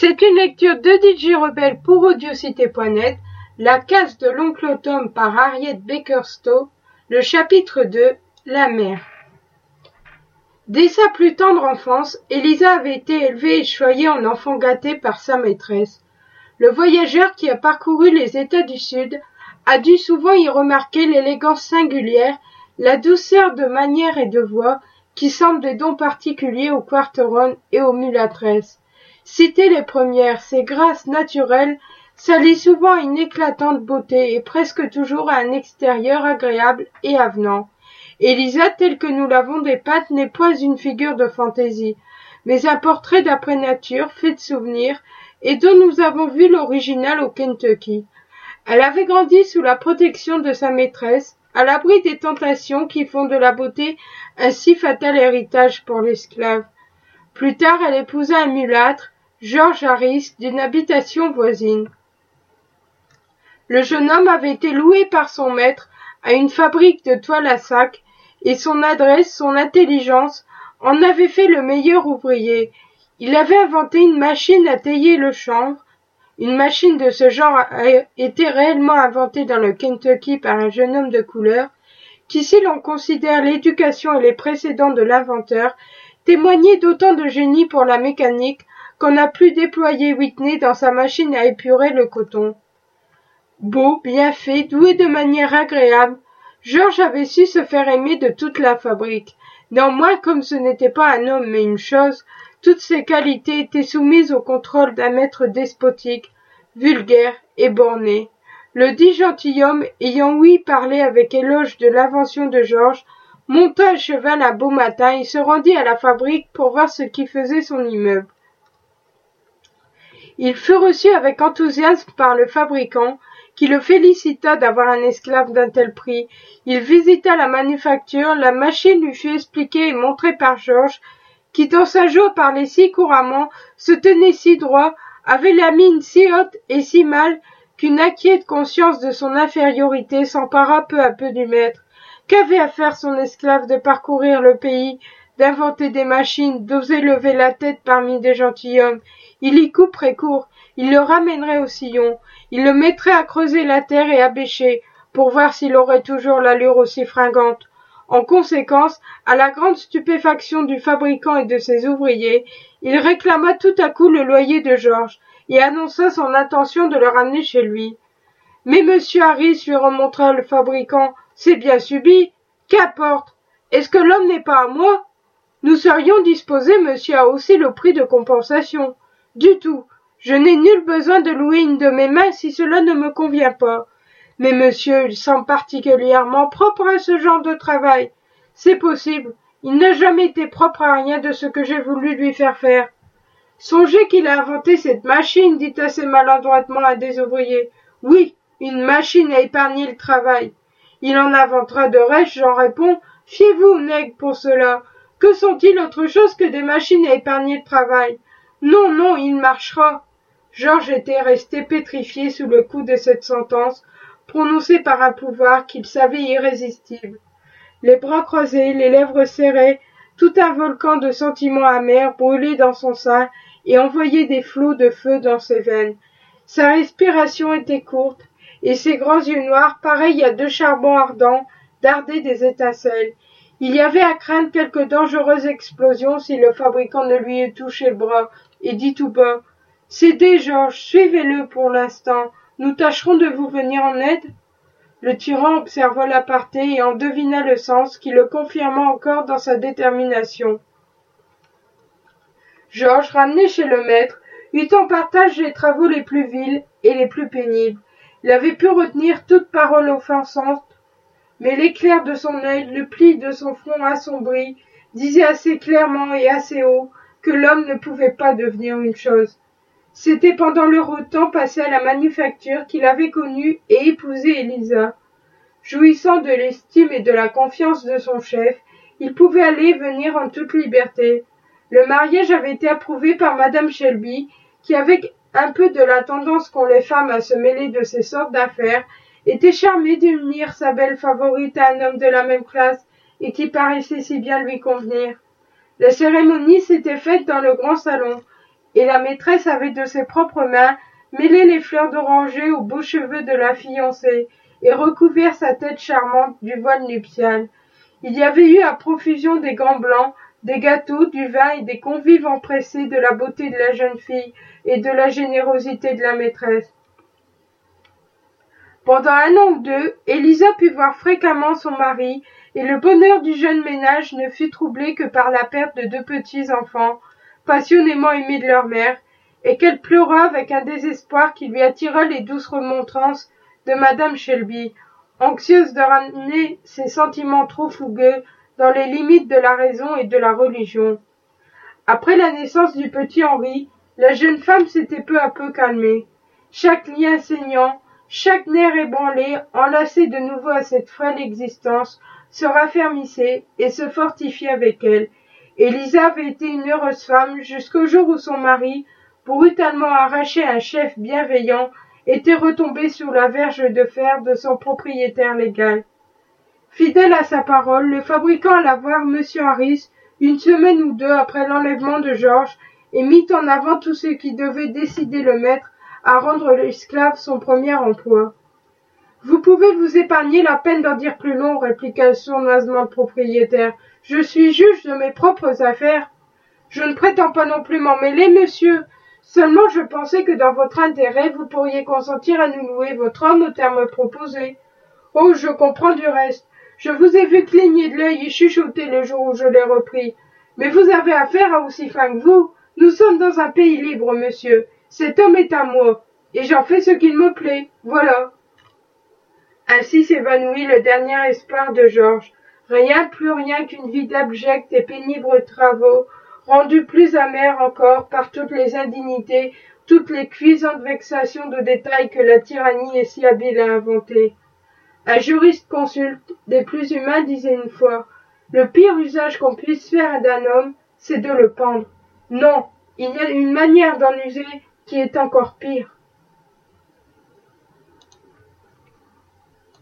C'est une lecture de DJ Rebelle pour Audiocité.net, La case de l'oncle Tom par Harriet Baker-Stowe, le chapitre 2, La mère. Dès sa plus tendre enfance, Elisa avait été élevée et choyée en enfant gâté par sa maîtresse. Le voyageur qui a parcouru les États du Sud a dû souvent y remarquer l'élégance singulière, la douceur de manières et de voix qui semblent des dons particuliers aux quarteronnes et aux mulâtresses. Citer les premières, ces grâces naturelles s'allient souvent à une éclatante beauté et presque toujours à un extérieur agréable et avenant. Elisa, telle que nous l'avons dépeinte, n'est point une figure de fantaisie, mais un portrait d'après nature, fait de souvenirs, et dont nous avons vu l'original au Kentucky. Elle avait grandi sous la protection de sa maîtresse, à l'abri des tentations qui font de la beauté un si fatal héritage pour l'esclave. Plus tard, elle épousa un mulâtre, George Harris, d'une habitation voisine. Le jeune homme avait été loué par son maître à une fabrique de toiles à sac, et son adresse, son intelligence en avaient fait le meilleur ouvrier. Il avait inventé une machine à tailler le chanvre. Une machine de ce genre a été réellement inventée dans le Kentucky par un jeune homme de couleur, qui, si l'on considère l'éducation et les précédents de l'inventeur, témoignait d'autant de génie pour la mécanique qu'on a pu déployer Whitney dans sa machine à épurer le coton. Beau, bien fait, doué de manières agréables, George avait su se faire aimer de toute la fabrique. Néanmoins, comme ce n'était pas un homme mais une chose, toutes ses qualités étaient soumises au contrôle d'un maître despotique, vulgaire et borné. Le dit gentilhomme, ayant ouï parler avec éloge de l'invention de George, monta à cheval un beau matin et se rendit à la fabrique pour voir ce qui faisait son immeuble. Il fut reçu avec enthousiasme par le fabricant, qui le félicita d'avoir un esclave d'un tel prix. Il visita la manufacture, la machine lui fut expliquée et montrée par George, qui dans sa joie parlait si couramment, se tenait si droit, avait la mine si haute et si mâle, qu'une inquiète conscience de son infériorité s'empara peu à peu du maître. Qu'avait à faire son esclave de parcourir le pays, d'inventer des machines, d'oser lever la tête parmi des gentilshommes? Il y couperait court, il le ramènerait au sillon, il le mettrait à creuser la terre et à bêcher, pour voir s'il aurait toujours l'allure aussi fringante. En conséquence, à la grande stupéfaction du fabricant et de ses ouvriers, il réclama tout à coup le loyer de George, et annonça son intention de le ramener chez lui. « Mais monsieur Harris, lui remontra le fabricant, c'est bien subi. Qu'importe. Est-ce que l'homme n'est pas à moi? Nous serions disposés, monsieur, à hausser le prix de compensation. Du tout. Je n'ai nul besoin de louer une de mes mains si cela ne me convient pas. Mais monsieur, il semble particulièrement propre à ce genre de travail. C'est possible. Il n'a jamais été propre à rien de ce que j'ai voulu lui faire faire. Songez qu'il a inventé cette machine, dit assez maladroitement un des ouvriers. Oui, une machine à épargner le travail. Il en inventera de reste, j'en réponds. Fiez-vous, nègre, pour cela. Que sont-ils autre chose que des machines à épargner le travail? Non, non, il marchera. George était resté pétrifié sous le coup de cette sentence, prononcée par un pouvoir qu'il savait irrésistible. Les bras croisés, les lèvres serrées, tout un volcan de sentiments amers brûlait dans son sein et envoyait des flots de feu dans ses veines. Sa respiration était courte, et ses grands yeux noirs, pareils à deux charbons ardents, dardaient des étincelles. Il y avait à craindre quelque dangereuse explosion si le fabricant ne lui eût touché le bras, et dit tout bas « Cédez, George, suivez-le pour l'instant, nous tâcherons de vous venir en aide ?» Le tyran observa l'aparté et en devina le sens, qui le confirma encore dans sa détermination. George, ramené chez le maître, eut en partage les travaux les plus vils et les plus pénibles. Il avait pu retenir toute parole offensante, mais l'éclair de son œil, le pli de son front assombri, disait assez clairement et assez haut que l'homme ne pouvait pas devenir une chose. C'était pendant l'heureux temps passé à la manufacture qu'il avait connu et épousé Elisa. Jouissant de l'estime et de la confiance de son chef, il pouvait aller et venir en toute liberté. Le mariage avait été approuvé par madame Shelby, qui, avec un peu de la tendance qu'ont les femmes à se mêler de ces sortes d'affaires, était charmée d'unir sa belle favorite à un homme de la même classe et qui paraissait si bien lui convenir. La cérémonie s'était faite dans le grand salon, et la maîtresse avait de ses propres mains mêlé les fleurs d'oranger aux beaux cheveux de la fiancée et recouvert sa tête charmante du voile nuptial. Il y avait eu à profusion des gants blancs, des gâteaux, du vin et des convives empressés de la beauté de la jeune fille et de la générosité de la maîtresse. Pendant 1 an ou 2, Élisa put voir fréquemment son mari, et le bonheur du jeune ménage ne fut troublé que par la perte de 2 petits-enfants, passionnément aimés de leur mère, et qu'elle pleura avec un désespoir qui lui attira les douces remontrances de madame Shelby, anxieuse de ramener ses sentiments trop fougueux dans les limites de la raison et de la religion. Après la naissance du petit Henri, la jeune femme s'était peu à peu calmée. Chaque lien saignant, chaque nerf ébranlé, enlacé de nouveau à cette frêle existence, se raffermissait et se fortifiait avec elle. Élisa avait été une heureuse femme jusqu'au jour où son mari, brutalement arraché à un chef bienveillant, était retombé sur la verge de fer de son propriétaire légal. Fidèle à sa parole, le fabricant alla voir M. Harris 1 semaine ou 2 après l'enlèvement de Georges et mit en avant tout ce qui devait décider le maître à rendre l'esclave son premier emploi. « Vous pouvez vous épargner la peine d'en dire plus long, répliqua sournoisement le propriétaire. « Je suis juge de mes propres affaires. Je ne prétends pas non plus m'en mêler, monsieur. Seulement je pensais que dans votre intérêt, vous pourriez consentir à nous louer votre homme au terme proposé. Oh, je comprends du reste. Je vous ai vu cligner de l'œil et chuchoter le jour où je l'ai repris. Mais vous avez affaire à aussi fin que vous. Nous sommes dans un pays libre, monsieur. Cet homme est à moi, et j'en fais ce qu'il me plaît. Voilà. » Ainsi s'évanouit le dernier espoir de Georges. Rien, plus rien qu'une vie d'abjects et pénibles travaux, rendue plus amère encore par toutes les indignités, toutes les cuisantes vexations de détail que la tyrannie est si habile à inventer. Un juriste consulte, des plus humains, disait une fois, « Le pire usage qu'on puisse faire d'un homme, c'est de le pendre. Non, il y a une manière d'en user qui est encore pire. »